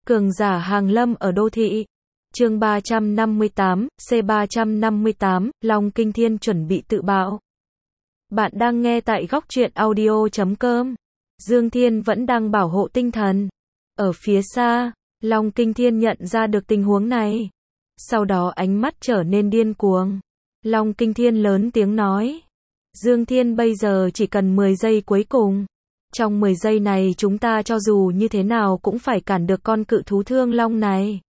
Cường giả hàng lâm ở đô thị. Chương 358, C358, Long Kinh Thiên chuẩn bị tự bạo. Bạn đang nghe tại góc truyện audio.com. Dương Thiên vẫn đang bảo hộ tinh thần. Ở phía xa, Long Kinh Thiên nhận ra được tình huống này. Sau đó ánh mắt trở nên điên cuồng. Long Kinh Thiên lớn tiếng nói. Dương Thiên bây giờ chỉ cần 10 giây cuối cùng. Trong 10 giây này chúng ta cho dù như thế nào cũng phải cản được con cự thú thương long này.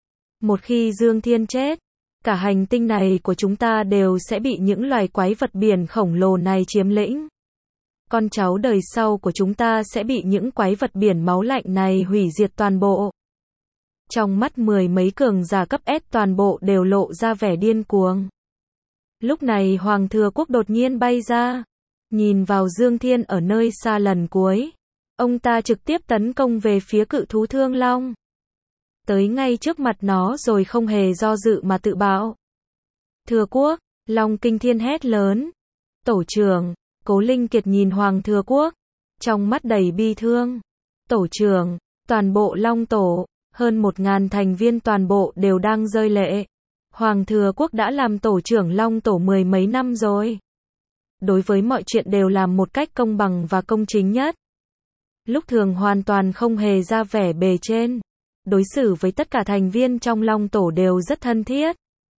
Một khi Dương Thiên chết, cả hành tinh này của chúng ta đều sẽ bị những loài quái vật biển khổng lồ này chiếm lĩnh. Con cháu đời sau của chúng ta sẽ bị những quái vật biển máu lạnh này hủy diệt toàn bộ. Trong mắt 10 mấy cường giả cấp S toàn bộ đều lộ ra vẻ điên cuồng. Lúc này Hoàng Thừa Quốc đột nhiên bay ra, nhìn vào Dương Thiên ở nơi xa lần cuối. Ông ta trực tiếp tấn công về phía cự thú thương long. Tới ngay trước mặt nó rồi không hề do dự mà tự bạo. Thừa Quốc, Long Kinh Thiên hét lớn. Tổ trưởng, Cố Linh Kiệt nhìn Hoàng Thừa Quốc, trong mắt đầy bi thương. Tổ trưởng, toàn bộ Long Tổ, hơn 1000 thành viên toàn bộ đều đang rơi lệ. Hoàng Thừa Quốc đã làm tổ trưởng Long Tổ 10 mấy năm rồi. Đối với mọi chuyện đều làm một cách công bằng và công chính nhất. Lúc thường hoàn toàn không hề ra vẻ bề trên. Đối xử với tất cả thành viên trong Long Tổ đều rất thân thiết.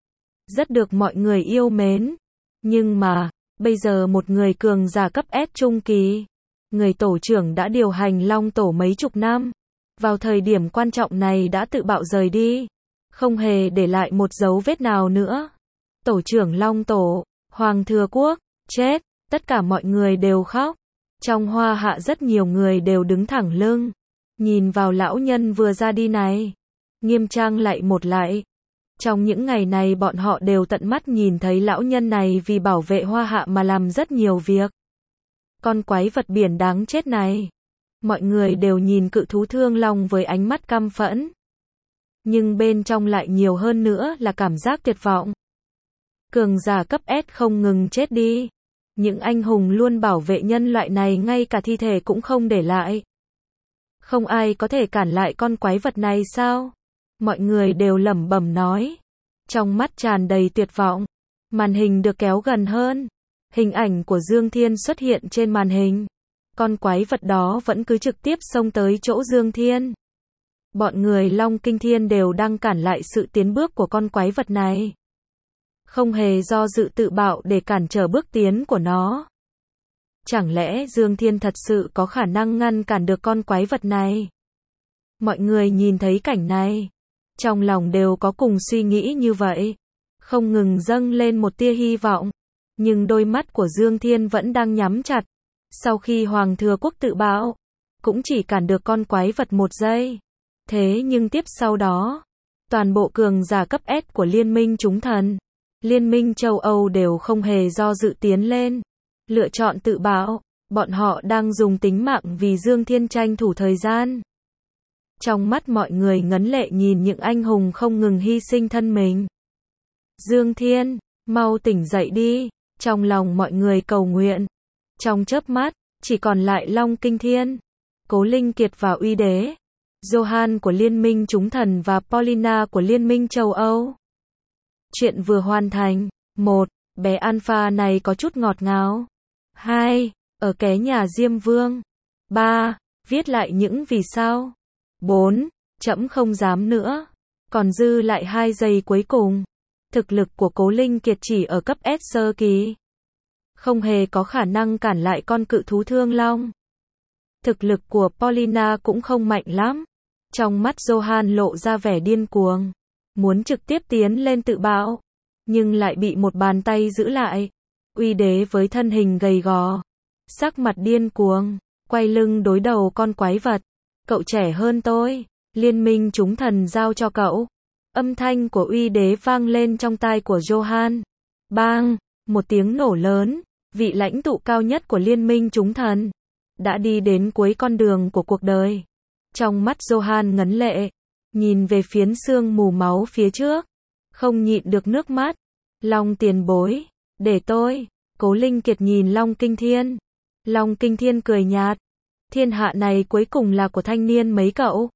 Rất được mọi người yêu mến. Nhưng mà, bây giờ một người cường giả cấp S trung kỳ. Người tổ trưởng đã điều hành Long Tổ mấy chục năm. Vào thời điểm quan trọng này đã tự bạo rời đi. Không hề để lại một dấu vết nào nữa. Tổ trưởng Long Tổ, Hoàng Thừa Quốc, chết, tất cả mọi người đều khóc. Trong Hoa Hạ rất nhiều người đều đứng thẳng lưng. Nhìn vào lão nhân vừa ra đi này. Nghiêm trang lại một lại. Trong những ngày này bọn họ đều tận mắt nhìn thấy lão nhân này vì bảo vệ Hoa Hạ mà làm rất nhiều việc. Con quái vật biển đáng chết này. Mọi người đều nhìn cự thú thương long với ánh mắt căm phẫn. Nhưng bên trong lại nhiều hơn nữa là cảm giác tuyệt vọng. Cường giả cấp S không ngừng chết đi. Những anh hùng luôn bảo vệ nhân loại này ngay cả thi thể cũng không để lại. Không ai có thể cản lại con quái vật này sao? Mọi người đều lẩm bẩm nói. Trong mắt tràn đầy tuyệt vọng. Màn hình được kéo gần hơn. Hình ảnh của Dương Thiên xuất hiện trên màn hình. Con quái vật đó vẫn cứ trực tiếp xông tới chỗ Dương Thiên. Bọn người Long Kinh Thiên đều đang cản lại sự tiến bước của con quái vật này. Không hề do dự tự bạo để cản trở bước tiến của nó. Chẳng lẽ Dương Thiên thật sự có khả năng ngăn cản được con quái vật này? Mọi người nhìn thấy cảnh này, trong lòng đều có cùng suy nghĩ như vậy. Không ngừng dâng lên một tia hy vọng. Nhưng đôi mắt của Dương Thiên vẫn đang nhắm chặt. Sau khi Hoàng Thừa Quốc tự bạo, cũng chỉ cản được con quái vật 1 giây. Thế nhưng tiếp sau đó, toàn bộ cường giả cấp S của Liên minh chúng thần, Liên minh châu Âu đều không hề do dự tiến lên. Lựa chọn tự bạo, bọn họ đang dùng tính mạng vì Dương Thiên tranh thủ thời gian. Trong mắt mọi người ngấn lệ nhìn những anh hùng không ngừng hy sinh thân mình. Dương Thiên, mau tỉnh dậy đi, trong lòng mọi người cầu nguyện. Trong chớp mắt, chỉ còn lại Long Kinh Thiên, Cố Linh Kiệt và Uy Đế, Johan của Liên minh chúng thần và Paulina của Liên minh châu Âu. Chuyện vừa hoàn thành. 1. Bé Alpha này có chút ngọt ngào. 2. Ở ké nhà Diêm Vương. 3. Viết lại những vì sao. 4. Trẫm không dám nữa. Còn dư lại 2 giây cuối cùng. Thực lực của Cố Linh Kiệt chỉ ở cấp S sơ kỳ. Không hề có khả năng cản lại con cự thú thương long. Thực lực của Paulina cũng không mạnh lắm. Trong mắt Johan lộ ra vẻ điên cuồng. Muốn trực tiếp tiến lên tự bạo. Nhưng lại bị một bàn tay giữ lại. Uy Đế với thân hình gầy gò. Sắc mặt điên cuồng. Quay lưng đối đầu con quái vật. Cậu trẻ hơn tôi. Liên minh chúng thần giao cho cậu. Âm thanh của Uy Đế vang lên trong tai của Johan. Bang! Một tiếng nổ lớn. Vị lãnh tụ cao nhất của Liên minh chúng thần đã đi đến cuối con đường của cuộc đời. Trong mắt Johan ngấn lệ, nhìn về phiến sương mù máu phía trước, không nhịn được nước mắt. Long tiền bối, để tôi. Cố Linh Kiệt nhìn Long Kinh Thiên. Long Kinh Thiên cười nhạt. Thiên hạ này cuối cùng là của thanh niên mấy cậu.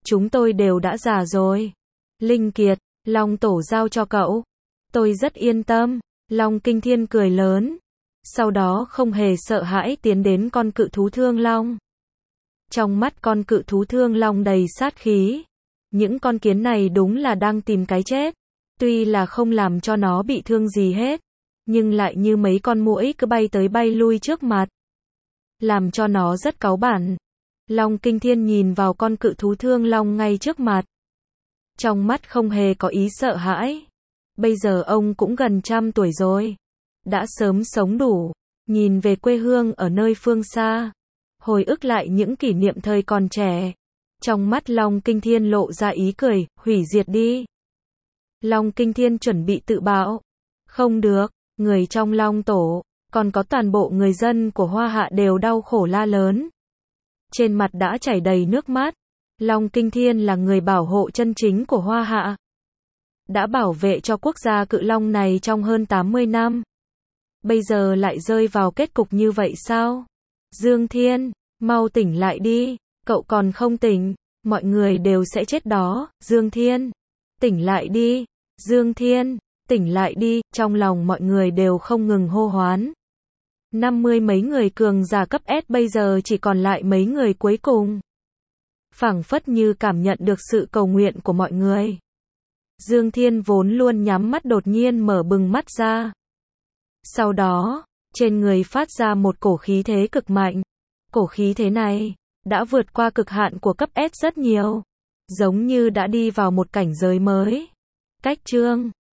Chúng tôi đều đã già rồi. Linh Kiệt, Long Tổ giao cho cậu. Tôi rất yên tâm. Long Kinh Thiên cười lớn. Sau đó không hề sợ hãi tiến đến con cự thú thương long. Trong mắt con cự thú thương long đầy sát khí. Những con kiến này đúng là đang tìm cái chết. Tuy là không làm cho nó bị thương gì hết, nhưng lại như mấy con muỗi cứ bay tới bay lui trước mặt, làm cho nó rất cáu bẳn. Long Kinh Thiên nhìn vào con cự thú thương long ngay trước mặt. Trong mắt không hề có ý sợ hãi. Bây giờ ông cũng gần 100 tuổi rồi. Đã sớm sống đủ. Nhìn về quê hương ở nơi phương xa. Hồi ức lại những kỷ niệm thời còn trẻ. Trong mắt Long Kinh Thiên lộ ra ý cười, hủy diệt đi. Long Kinh Thiên chuẩn bị tự bạo. Không được, người trong Long Tổ, còn có toàn bộ người dân của Hoa Hạ đều đau khổ la lớn. Trên mặt đã chảy đầy nước mắt. Long Kinh Thiên là người bảo hộ chân chính của Hoa Hạ. Đã bảo vệ cho quốc gia cự long này trong hơn 80 năm. Bây giờ lại rơi vào kết cục như vậy sao? Dương Thiên, mau tỉnh lại đi. Cậu còn không tỉnh, mọi người đều sẽ chết đó. Dương Thiên, tỉnh lại đi. Dương Thiên, tỉnh lại đi. Trong lòng mọi người đều không ngừng hô hoán. 50 mấy người cường giả cấp S bây giờ chỉ còn lại mấy người cuối cùng. Phảng phất như cảm nhận được sự cầu nguyện của mọi người. Dương Thiên vốn luôn nhắm mắt đột nhiên mở bừng mắt ra. Sau đó, trên người phát ra một cổ khí thế cực mạnh. Cổ khí thế này đã vượt qua cực hạn của cấp S rất nhiều. Giống như đã đi vào một cảnh giới mới. Cách chương